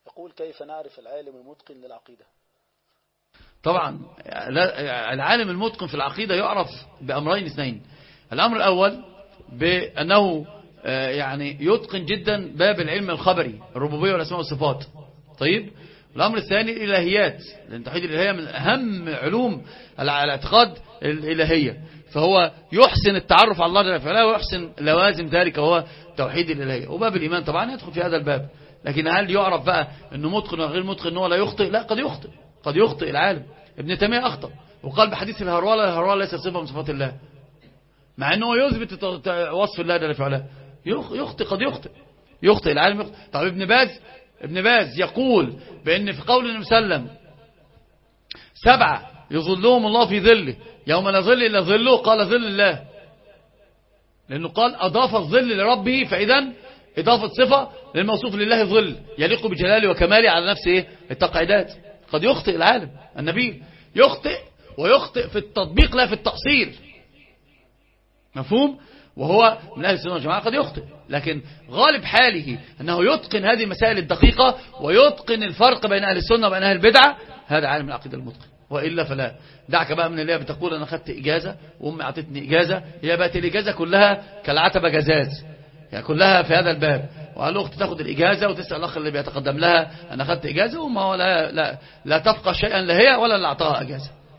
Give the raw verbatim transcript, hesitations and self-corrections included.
يقول كيف نعرف العالم المتقن للعقيدة؟ طبعا العالم المتقن في العقيدة يعرف بأمرين اثنين. الأمر الأول بأنه يعني يتقن جدا باب العلم الخبري، الربوبية والأسماء والصفات. طيب، الأمر الثاني الإلهيات، لأن توحيد الإلهية من أهم علوم الاعتقاد الإلهية، فهو يحسن التعرف على الله جل وعلا ويحسن لوازم ذلك وهو توحيد الإلهية. وباب الإيمان طبعا يدخل في هذا الباب. لكن هل يعرف بقى أنه متقن وغير متقن أنه لا يخطئ؟ لا، قد يخطئ، قد يخطئ العالم. ابن تيمية أخطأ وقال بحديث الهرولة الهرولة ليس صفة من صفات الله، مع أنه يثبت وصف الله جل وعلا. يخطئ، قد يخطئ يخطئ العالم يخطئ. طب ابن باز ابن باز يقول بأن في قول النبي صلى الله عليه وسلم سبعة يظلهم الله في ظله يوم لا ظل إلا ظله، قال ظل الله، لأنه قال أضاف الظل لربه، فإذا إضافة صفة للموصوف لله ظل يليق بجلاله وكماله على نفسه التقعيدات. قد يخطئ العالم. النبي يخطئ، ويخطئ في التطبيق لا في التقصير، مفهوم؟ وهو من أهل السنة والجماعة قد يخطئ، لكن غالب حاله أنه يتقن هذه المسائل الدقيقة ويتقن الفرق بين أهل السنة وبين أهل البدعة. هذا عالم العقيدة المتقن. وإلا فلا. دعك بقى من اللي هي بتقول أنا أخذت إجازة وأمي أعطتني إجازة، هي بقت الإجازة كلها كالعتبة جزاز، يعني كلها في هذا الباب. وقال أخت تاخد الإجازة وتسأل الأخ اللي بيتقدم لها أنا أخذت إجازة، وما لا, لا, لا تفقه شيئا لا هي ولا اللي أعطاها إجازة.